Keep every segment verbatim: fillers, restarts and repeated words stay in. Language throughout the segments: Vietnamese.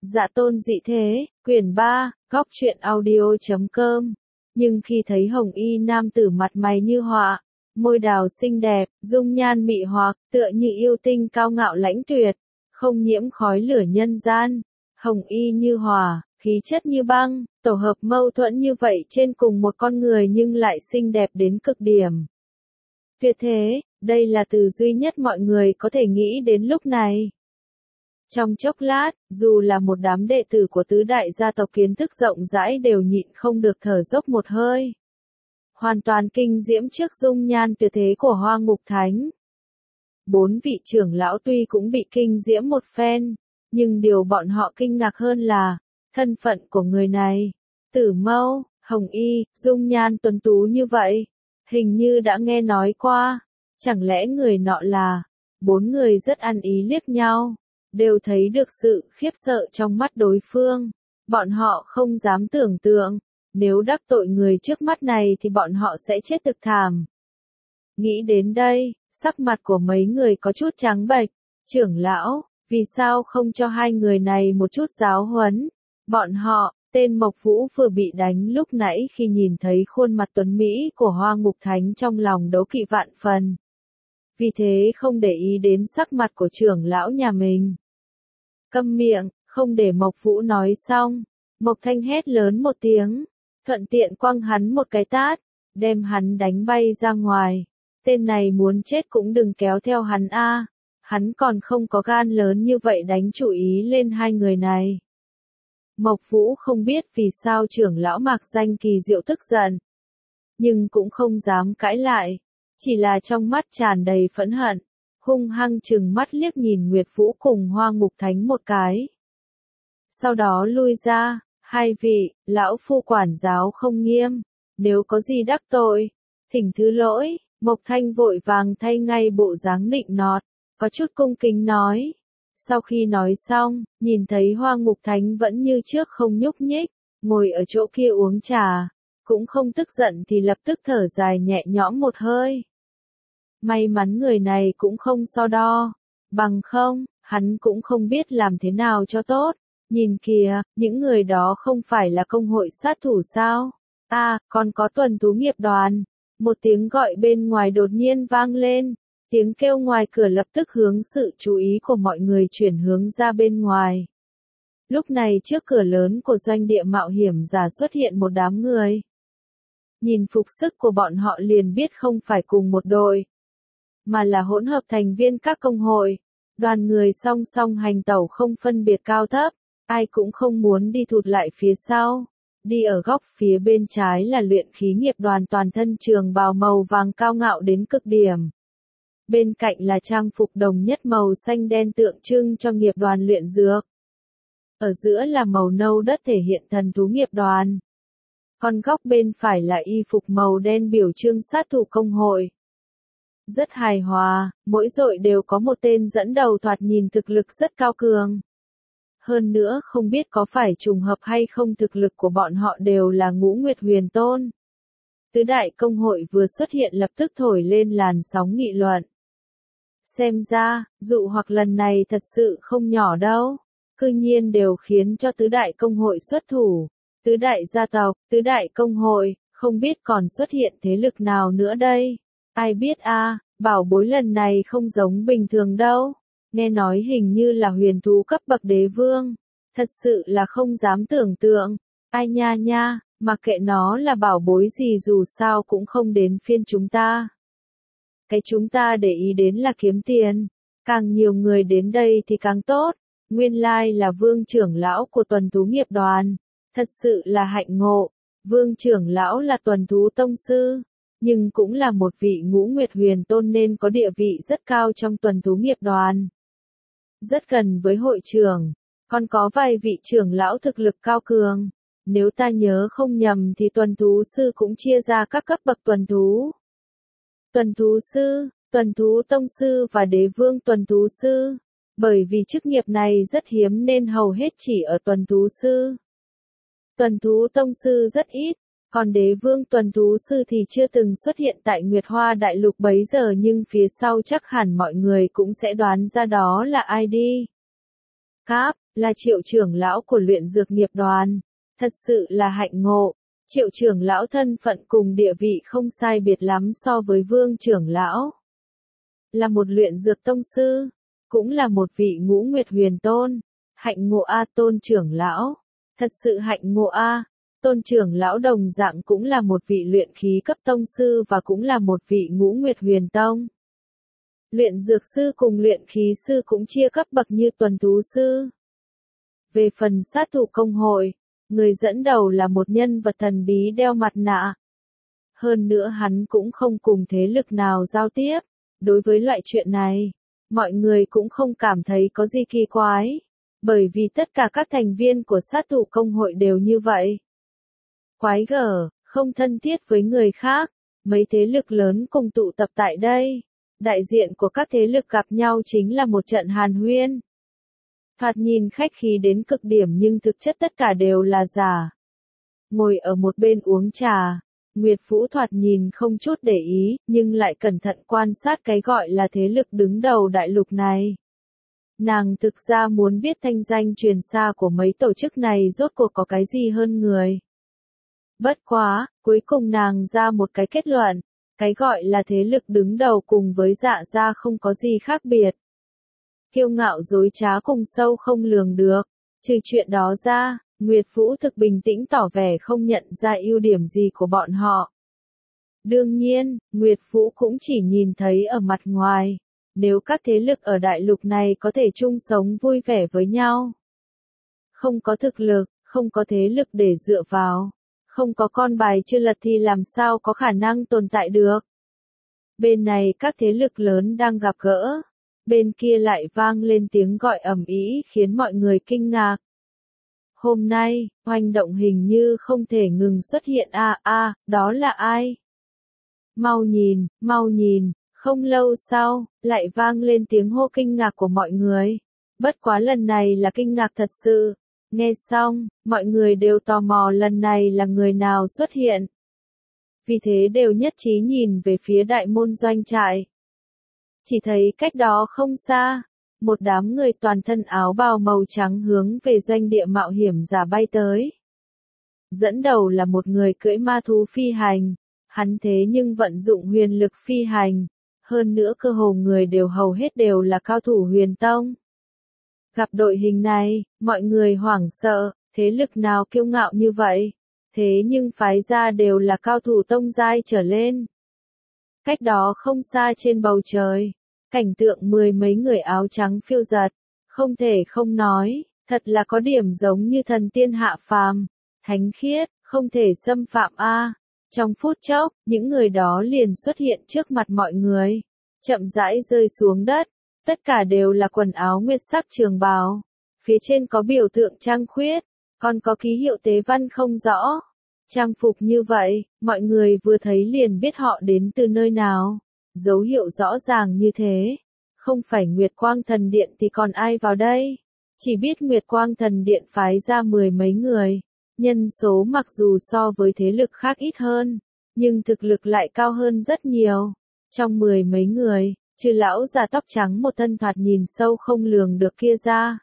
Dạ tôn dị thế, quyển ba, góc truyện audio chấm com. Nhưng khi thấy hồng y nam tử mặt mày như họa, môi đào xinh đẹp, dung nhan mị hoặc, tựa như yêu tinh cao ngạo lãnh tuyệt, không nhiễm khói lửa nhân gian, hồng y như hỏa, khí chất như băng, tổ hợp mâu thuẫn như vậy trên cùng một con người nhưng lại xinh đẹp đến cực điểm. Tuyệt thế, đây là từ duy nhất mọi người có thể nghĩ đến lúc này. Trong chốc lát, dù là một đám đệ tử của tứ đại gia tộc kiến thức rộng rãi đều nhịn không được thở dốc một hơi. Hoàn toàn kinh diễm trước dung nhan tuyệt thế của Hoa Ngục Thánh. Bốn vị trưởng lão tuy cũng bị kinh diễm một phen, nhưng điều bọn họ kinh ngạc hơn là thân phận của người này. Tử Mâu, hồng y, dung nhan tuấn tú như vậy, hình như đã nghe nói qua. Chẳng lẽ người nọ là? Bốn người rất ăn ý liếc nhau, đều thấy được sự khiếp sợ trong mắt đối phương. Bọn họ không dám tưởng tượng, nếu đắc tội người trước mắt này thì bọn họ sẽ chết thực thảm. Nghĩ đến đây, sắc mặt của mấy người có chút trắng bệch. Trưởng lão, vì sao không cho hai người này một chút giáo huấn? Bọn họ, tên Mộc Vũ vừa bị đánh lúc nãy khi nhìn thấy khuôn mặt tuấn Mỹ của Hoa Ngục Thánh trong lòng đố kỵ vạn phần. Vì thế không để ý đến sắc mặt của trưởng lão nhà mình. Câm miệng, không để Mộc Vũ nói xong, Mộc Thanh hét lớn một tiếng, thuận tiện quăng hắn một cái tát, đem hắn đánh bay ra ngoài. Tên này muốn chết cũng đừng kéo theo hắn a, hắn còn không có gan lớn như vậy đánh chủ ý lên hai người này. Mộc Vũ không biết vì sao trưởng lão Mạc Danh Kỳ Diệu tức giận, nhưng cũng không dám cãi lại, chỉ là trong mắt tràn đầy phẫn hận, hung hăng trừng mắt liếc nhìn Nguyệt Vũ cùng Hoa Ngục Thánh một cái. Sau đó lui ra, hai vị, lão phu quản giáo không nghiêm, nếu có gì đắc tội, thỉnh thứ lỗi. Mộc Thanh vội vàng thay ngay bộ dáng nịnh nọt, có chút cung kính nói. Sau khi nói xong, nhìn thấy Hoa Ngục Thánh vẫn như trước không nhúc nhích, ngồi ở chỗ kia uống trà, cũng không tức giận thì lập tức thở dài nhẹ nhõm một hơi. May mắn người này cũng không so đo, bằng không, hắn cũng không biết làm thế nào cho tốt. Nhìn kìa, những người đó không phải là công hội sát thủ sao? À, còn có tuần thú nghiệp đoàn. Một tiếng gọi bên ngoài đột nhiên vang lên, tiếng kêu ngoài cửa lập tức hướng sự chú ý của mọi người chuyển hướng ra bên ngoài. Lúc này trước cửa lớn của doanh địa mạo hiểm giả xuất hiện một đám người. Nhìn phục sức của bọn họ liền biết không phải cùng một đội, mà là hỗn hợp thành viên các công hội. Đoàn người song song hành tẩu không phân biệt cao thấp, ai cũng không muốn đi thụt lại phía sau. Đi ở góc phía bên trái là luyện khí nghiệp đoàn toàn thân trường bào màu vàng cao ngạo đến cực điểm. Bên cạnh là trang phục đồng nhất màu xanh đen tượng trưng cho nghiệp đoàn luyện dược. Ở giữa là màu nâu đất thể hiện thần thú nghiệp đoàn. Còn góc bên phải là y phục màu đen biểu trưng sát thủ công hội. Rất hài hòa, mỗi đội đều có một tên dẫn đầu thoạt nhìn thực lực rất cao cường. Hơn nữa không biết có phải trùng hợp hay không thực lực của bọn họ đều là Ngũ Nguyệt Huyền Tôn. Tứ đại công hội vừa xuất hiện lập tức thổi lên làn sóng nghị luận. Xem ra, dụ hoặc lần này thật sự không nhỏ đâu. Cư nhiên đều khiến cho tứ đại công hội xuất thủ. Tứ đại gia tộc, tứ đại công hội, không biết còn xuất hiện thế lực nào nữa đây. Ai biết a, à, bảo bối lần này không giống bình thường đâu. Nghe nói hình như là huyền thú cấp bậc đế vương. Thật sự là không dám tưởng tượng. Ai nha nha, mặc kệ nó là bảo bối gì dù sao cũng không đến phiên chúng ta. Cái chúng ta để ý đến là kiếm tiền. Càng nhiều người đến đây thì càng tốt. Nguyên lai là vương trưởng lão của tuần thú nghiệp đoàn. Thật sự là hạnh ngộ. Vương trưởng lão là tuần thú tông sư, nhưng cũng là một vị Ngũ Nguyệt Huyền Tôn nên có địa vị rất cao trong tuần thú nghiệp đoàn. Rất gần với hội trưởng, còn có vài vị trưởng lão thực lực cao cường. Nếu ta nhớ không nhầm thì tuần thú sư cũng chia ra các cấp bậc tuần thú. Tuần thú sư, tuần thú tông sư và đế vương tuần thú sư. Bởi vì chức nghiệp này rất hiếm nên hầu hết chỉ ở tuần thú sư. Tuần thú tông sư rất ít, còn đế vương tuần thú sư thì chưa từng xuất hiện tại Nguyệt Hoa Đại Lục bấy giờ nhưng phía sau chắc hẳn mọi người cũng sẽ đoán ra đó là ai đi. Cáp, là Triệu trưởng lão của luyện dược nghiệp đoàn. Thật sự là hạnh ngộ. Triệu trưởng lão thân phận cùng địa vị không sai biệt lắm so với Vương trưởng lão. Là một luyện dược tông sư, cũng là một vị ngũ nguyệt huyền tôn. Hạnh ngộ a Tôn trưởng lão. Thật sự hạnh ngộ a. Tôn trưởng lão đồng dạng cũng là một vị luyện khí cấp tông sư và cũng là một vị ngũ nguyệt huyền tông. Luyện dược sư cùng luyện khí sư cũng chia cấp bậc như tuần thú sư. Về phần sát thủ công hội, người dẫn đầu là một nhân vật thần bí đeo mặt nạ. Hơn nữa hắn cũng không cùng thế lực nào giao tiếp. Đối với loại chuyện này, mọi người cũng không cảm thấy có gì kỳ quái. Bởi vì tất cả các thành viên của sát thủ công hội đều như vậy. Quái gở, không thân thiết với người khác. Mấy thế lực lớn cùng tụ tập tại đây. Đại diện của các thế lực gặp nhau chính là một trận hàn huyên. Thoạt nhìn khách khí đến cực điểm nhưng thực chất tất cả đều là giả. Ngồi ở một bên uống trà, Nguyệt Vũ thoạt nhìn không chút để ý, nhưng lại cẩn thận quan sát cái gọi là thế lực đứng đầu đại lục này. Nàng thực ra muốn biết thanh danh truyền xa của mấy tổ chức này rốt cuộc có cái gì hơn người. Bất quá, cuối cùng nàng ra một cái kết luận, cái gọi là thế lực đứng đầu cùng với Dạ gia không có gì khác biệt. Kiêu ngạo dối trá cùng sâu không lường được, trừ chuyện đó ra, Nguyệt Vũ thực bình tĩnh tỏ vẻ không nhận ra ưu điểm gì của bọn họ. Đương nhiên, Nguyệt Vũ cũng chỉ nhìn thấy ở mặt ngoài, nếu các thế lực ở đại lục này có thể chung sống vui vẻ với nhau. Không có thực lực, không có thế lực để dựa vào, không có con bài chưa lật thì làm sao có khả năng tồn tại được. Bên này các thế lực lớn đang gặp gỡ, bên kia lại vang lên tiếng gọi ầm ĩ khiến mọi người kinh ngạc. Hôm nay, hoành động hình như không thể ngừng xuất hiện a à, a, à, đó là ai? Mau nhìn, mau nhìn, không lâu sau, lại vang lên tiếng hô kinh ngạc của mọi người. Bất quá lần này là kinh ngạc thật sự. Nghe xong, mọi người đều tò mò lần này là người nào xuất hiện. Vì thế đều nhất trí nhìn về phía đại môn doanh trại. Chỉ thấy cách đó không xa, một đám người toàn thân áo bào màu trắng hướng về doanh địa mạo hiểm giả bay tới. Dẫn đầu là một người cưỡi ma thú phi hành, hắn thế nhưng vận dụng huyền lực phi hành, hơn nữa cơ hồ người đều hầu hết đều là cao thủ huyền tông. Gặp đội hình này, mọi người hoảng sợ, thế lực nào kiêu ngạo như vậy, thế nhưng phái ra đều là cao thủ tông giai trở lên. Cách đó không xa trên bầu trời, cảnh tượng mười mấy người áo trắng phiêu giật, không thể không nói, thật là có điểm giống như thần tiên hạ phàm, thánh khiết, không thể xâm phạm a. Trong phút chốc, những người đó liền xuất hiện trước mặt mọi người, chậm rãi rơi xuống đất, tất cả đều là quần áo nguyệt sắc trường bào, phía trên có biểu tượng trăng khuyết, còn có ký hiệu tế văn không rõ. Trang phục như vậy, mọi người vừa thấy liền biết họ đến từ nơi nào. Dấu hiệu rõ ràng như thế. Không phải Nguyệt Quang Thần Điện thì còn ai vào đây? Chỉ biết Nguyệt Quang Thần Điện phái ra mười mấy người. Nhân số mặc dù so với thế lực khác ít hơn, nhưng thực lực lại cao hơn rất nhiều. Trong mười mấy người, trừ lão già tóc trắng một thân thoạt nhìn sâu không lường được kia ra,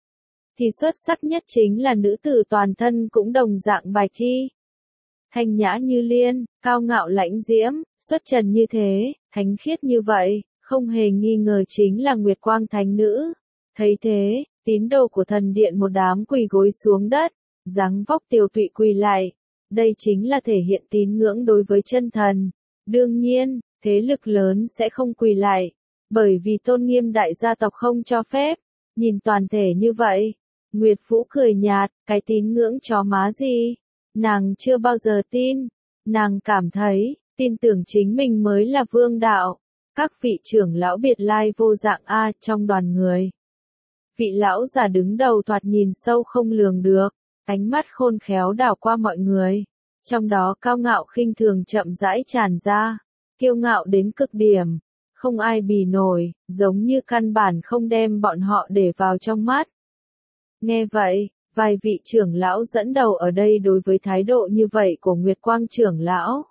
thì xuất sắc nhất chính là nữ tử toàn thân cũng đồng dạng bạch thi. Thanh nhã như liên, cao ngạo lãnh diễm, xuất trần như thế, thánh khiết như vậy, không hề nghi ngờ chính là Nguyệt Quang Thánh Nữ. Thấy thế, tín đồ của thần điện một đám quỳ gối xuống đất, dáng vóc tiều tụy quỳ lại. Đây chính là thể hiện tín ngưỡng đối với chân thần. Đương nhiên, thế lực lớn sẽ không quỳ lại, bởi vì tôn nghiêm đại gia tộc không cho phép. Nhìn toàn thể như vậy, Nguyệt Vũ cười nhạt, cái tín ngưỡng chó má gì? Nàng chưa bao giờ tin, nàng cảm thấy, tin tưởng chính mình mới là vương đạo. Các vị trưởng lão biệt lai vô dạng A trong đoàn người. Vị lão già đứng đầu thoạt nhìn sâu không lường được, ánh mắt khôn khéo đảo qua mọi người. Trong đó cao ngạo khinh thường chậm rãi tràn ra, kiêu ngạo đến cực điểm, không ai bì nổi, giống như căn bản không đem bọn họ để vào trong mắt. Nghe vậy, vài vị trưởng lão dẫn đầu ở đây đối với thái độ như vậy của Nguyệt Quang trưởng lão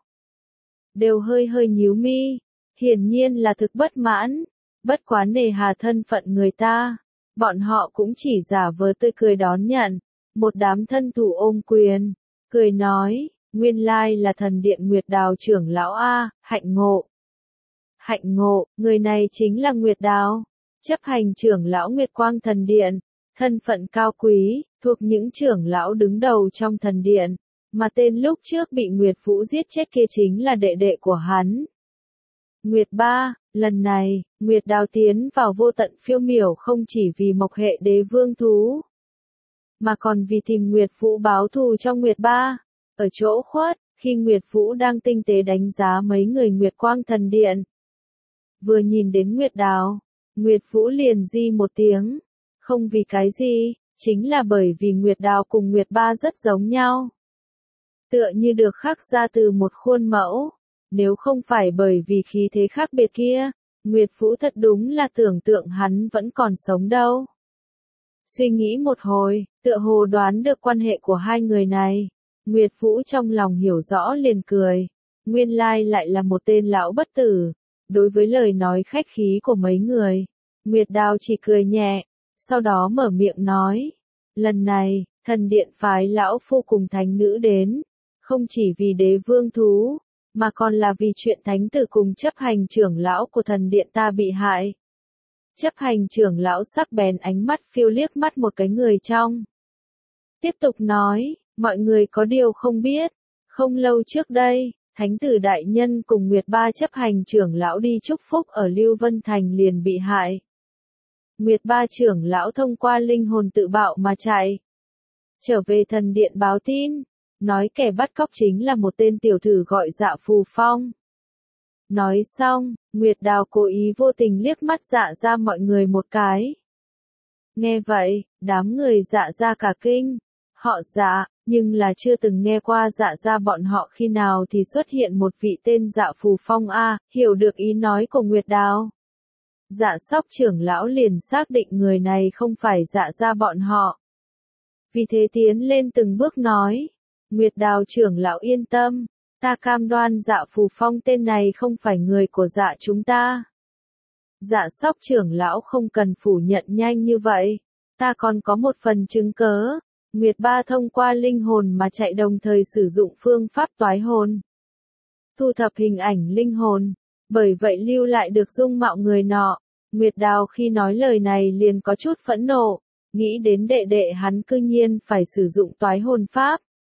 đều hơi hơi nhíu mi, hiển nhiên là thực bất mãn, bất quá nề hà thân phận người ta, Bọn họ cũng chỉ giả vờ tươi cười đón nhận, một đám thân thủ ôm quyền, cười nói, nguyên lai là thần điện Nguyệt Đào trưởng lão A, hạnh ngộ. Hạnh ngộ, người này chính là Nguyệt Đào, chấp hành trưởng lão Nguyệt Quang thần điện, thân phận cao quý, thuộc những trưởng lão đứng đầu trong thần điện, mà tên lúc trước bị Nguyệt Vũ giết chết kia chính là đệ đệ của hắn. Nguyệt Ba, lần này, Nguyệt Đào tiến vào vô tận phiêu miểu không chỉ vì mộc hệ đế vương thú, mà còn vì tìm Nguyệt Vũ báo thù cho Nguyệt Ba. Ở chỗ khuất, khi Nguyệt Vũ đang tinh tế đánh giá mấy người Nguyệt Quang thần điện, vừa nhìn đến Nguyệt Đào, Nguyệt Vũ liền di một tiếng, không vì cái gì, chính là bởi vì Nguyệt Đào cùng Nguyệt Ba rất giống nhau. Tựa như được khắc ra từ một khuôn mẫu, nếu không phải bởi vì khí thế khác biệt kia, Nguyệt Vũ thật đúng là tưởng tượng hắn vẫn còn sống đâu. Suy nghĩ một hồi, tựa hồ đoán được quan hệ của hai người này, Nguyệt Vũ trong lòng hiểu rõ liền cười, nguyên lai lại là một tên lão bất tử. Đối với lời nói khách khí của mấy người, Nguyệt Đào chỉ cười nhẹ, sau đó mở miệng nói, lần này, thần điện phái lão phu cùng thánh nữ đến, không chỉ vì đế vương thú, mà còn là vì chuyện thánh tử cùng chấp hành trưởng lão của thần điện ta bị hại. Chấp hành trưởng lão sắc bén ánh mắt phiêu liếc mắt một cái người trong. Tiếp tục nói, mọi người có điều không biết, không lâu trước đây, Thánh tử đại nhân cùng Nguyệt Ba chấp hành trưởng lão đi chúc phúc ở Lưu Vân Thành liền bị hại. Nguyệt Ba trưởng lão thông qua linh hồn tự bạo mà chạy. Trở về thần điện báo tin, nói kẻ bắt cóc chính là một tên tiểu tử gọi Dạ Phù Phong. Nói xong, Nguyệt Đào cố ý vô tình liếc mắt Dạ ra mọi người một cái. Nghe vậy, đám người Dạ ra cả kinh. Họ Dạ, nhưng là chưa từng nghe qua Dạ ra bọn họ khi nào thì xuất hiện một vị tên Dạ Phù Phong a, hiểu được ý nói của Nguyệt Đào. Dạ Sóc trưởng lão liền xác định người này không phải Dạ ra bọn họ. Vì thế tiến lên từng bước nói, Nguyệt Đào trưởng lão yên tâm, ta cam đoan Dạ Phù Phong tên này không phải người của Dạ chúng ta. Dạ Sóc trưởng lão không cần phủ nhận nhanh như vậy, ta còn có một phần chứng cớ. Nguyệt Ba thông qua linh hồn mà chạy đồng thời sử dụng phương pháp toái hồn, thu thập hình ảnh linh hồn, bởi vậy lưu lại được dung mạo người nọ. Nguyệt Đào khi nói lời này liền có chút phẫn nộ, nghĩ đến đệ đệ hắn cư nhiên phải sử dụng toái hồn pháp.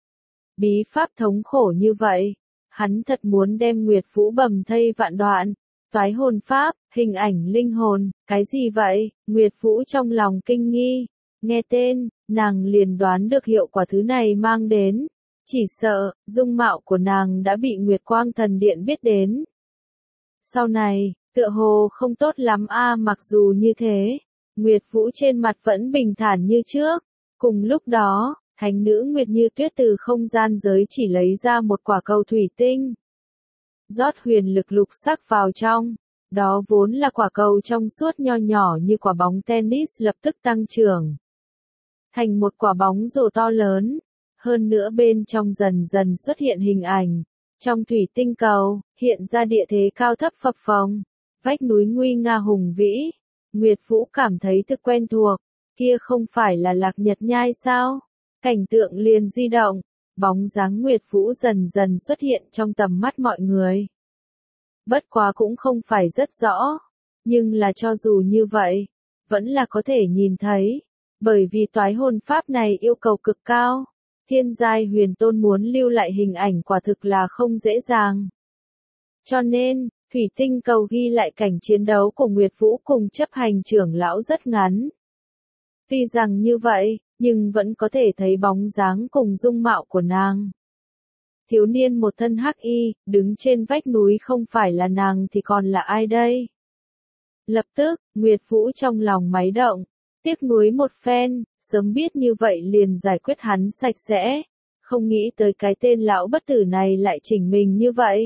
Bí pháp thống khổ như vậy, hắn thật muốn đem Nguyệt Vũ bầm thây vạn đoạn. Toái hồn pháp, hình ảnh linh hồn, cái gì vậy? Nguyệt Vũ trong lòng kinh nghi, nghe tên, nàng liền đoán được hiệu quả thứ này mang đến. Chỉ sợ, dung mạo của nàng đã bị Nguyệt Quang thần điện biết đến. Sau này, tựa hồ không tốt lắm a. Mặc dù như thế, Nguyệt Vũ trên mặt vẫn bình thản như trước. Cùng lúc đó, thánh nữ Nguyệt Như Tuyết từ không gian giới chỉ lấy ra một quả cầu thủy tinh. Rót huyền lực lục sắc vào trong, đó vốn là quả cầu trong suốt nho nhỏ như quả bóng tennis lập tức tăng trưởng thành một quả bóng rổ to lớn, hơn nữa bên trong dần dần xuất hiện hình ảnh. Trong thủy tinh cầu, hiện ra địa thế cao thấp phập phồng, vách núi nguy nga hùng vĩ. Nguyệt Vũ cảm thấy thực quen thuộc, kia không phải là Lạc Nhật Nhai sao? Cảnh tượng liền di động, bóng dáng Nguyệt Vũ dần dần xuất hiện trong tầm mắt mọi người. Bất quá cũng không phải rất rõ, nhưng là cho dù như vậy, vẫn là có thể nhìn thấy, bởi vì toái hồn pháp này yêu cầu cực cao. Thiên giai huyền tôn muốn lưu lại hình ảnh quả thực là không dễ dàng. Cho nên, thủy tinh cầu ghi lại cảnh chiến đấu của Nguyệt Vũ cùng chấp hành trưởng lão rất ngắn. Tuy rằng như vậy, nhưng vẫn có thể thấy bóng dáng cùng dung mạo của nàng. Thiếu niên một thân hắc y, đứng trên vách núi không phải là nàng thì còn là ai đây? Lập tức, Nguyệt Vũ trong lòng máy động, tiếc nuối một phen, sớm biết như vậy liền giải quyết hắn sạch sẽ, không nghĩ tới cái tên lão bất tử này lại chỉnh mình như vậy.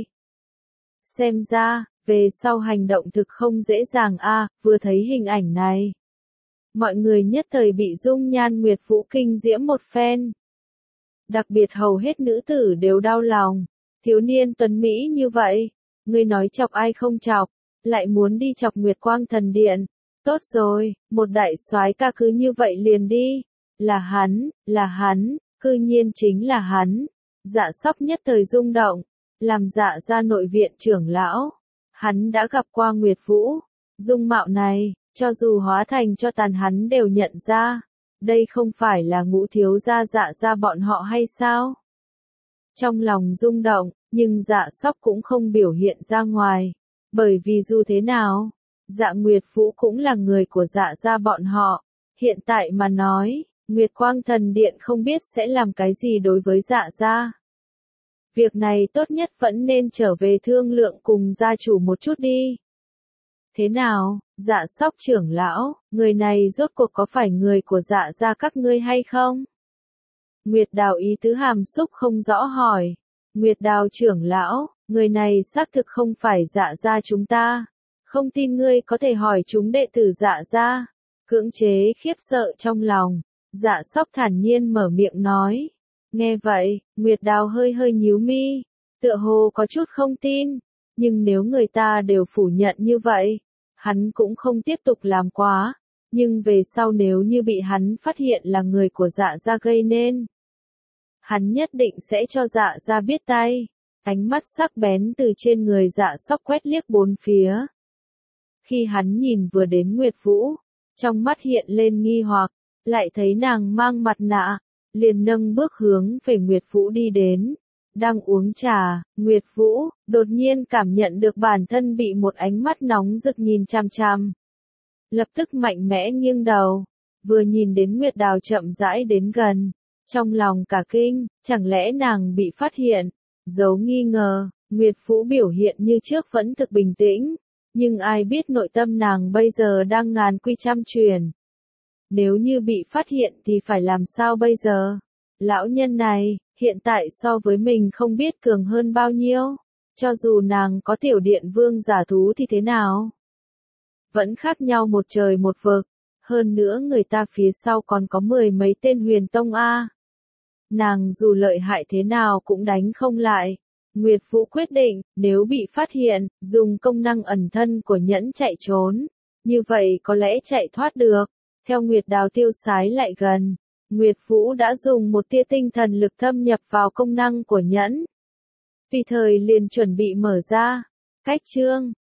Xem ra, về sau hành động thực không dễ dàng a. Vừa thấy hình ảnh này, mọi người nhất thời bị dung nhan Nguyệt Vũ kinh diễm một phen. Đặc biệt hầu hết nữ tử đều đau lòng, thiếu niên tuấn Mỹ như vậy, ngươi nói chọc ai không chọc, lại muốn đi chọc Nguyệt Quang thần điện, Tốt rồi, một đại soái ca cứ như vậy liền đi. Là hắn, là hắn, cư nhiên chính là hắn. Dạ Sóc nhất thời rung động, làm dạ ra nội viện trưởng lão. Hắn đã gặp qua Nguyệt Vũ, dung mạo này, cho dù hóa thành cho tàn hắn đều nhận ra. Đây không phải là Ngũ thiếu gia dạ ra bọn họ hay sao? Trong lòng rung động, nhưng dạ Sóc cũng không biểu hiện ra ngoài. Bởi vì dù thế nào, dạ Nguyệt Vũ cũng là người của dạ ra bọn họ. Hiện tại mà nói, Nguyệt Quang Thần Điện không biết sẽ làm cái gì đối với dạ ra. Việc này tốt nhất vẫn nên trở về thương lượng cùng gia chủ một chút đi. Thế nào, dạ Sóc trưởng lão, người này rốt cuộc có phải người của dạ ra các ngươi hay không? Nguyệt Đào ý tứ hàm xúc không rõ hỏi. Nguyệt Đào trưởng lão, người này xác thực không phải dạ ra chúng ta. Không tin ngươi có thể hỏi chúng đệ tử dạ ra. Cưỡng chế khiếp sợ trong lòng, dạ Sóc thản nhiên mở miệng nói. Nghe vậy, Nguyệt Đào hơi hơi nhíu mi, tựa hồ có chút không tin. Nhưng nếu người ta đều phủ nhận như vậy, hắn cũng không tiếp tục làm quá. Nhưng về sau nếu như bị hắn phát hiện là người của dạ ra gây nên, hắn nhất định sẽ cho dạ ra biết tay. Ánh mắt sắc bén từ trên người dạ Sóc quét liếc bốn phía. Khi hắn nhìn vừa đến Nguyệt Vũ, trong mắt hiện lên nghi hoặc, lại thấy nàng mang mặt nạ, liền nâng bước hướng về Nguyệt Vũ đi đến. Đang uống trà, Nguyệt Vũ đột nhiên cảm nhận được bản thân bị một ánh mắt nóng rực nhìn chằm chằm. Lập tức mạnh mẽ nghiêng đầu, vừa nhìn đến Nguyệt Đào chậm rãi đến gần, trong lòng cả kinh, chẳng lẽ nàng bị phát hiện? Giấu nghi ngờ, Nguyệt Vũ biểu hiện như trước vẫn thực bình tĩnh, nhưng ai biết nội tâm nàng bây giờ đang ngàn quy trăm chuyển. Nếu như bị phát hiện thì phải làm sao bây giờ? Lão nhân này, hiện tại so với mình không biết cường hơn bao nhiêu. Cho dù nàng có tiểu điện vương giả thú thì thế nào? Vẫn khác nhau một trời một vực. Hơn nữa người ta phía sau còn có mười mấy tên huyền tông A. Nàng dù lợi hại thế nào cũng đánh không lại. Nguyệt Vũ quyết định, nếu bị phát hiện, dùng công năng ẩn thân của nhẫn chạy trốn. Như vậy có lẽ chạy thoát được. Theo Nguyệt Đào tiêu sái lại gần, Nguyệt Vũ đã dùng một tia tinh thần lực thâm nhập vào công năng của nhẫn. Vì thời liền chuẩn bị mở ra. Cách chương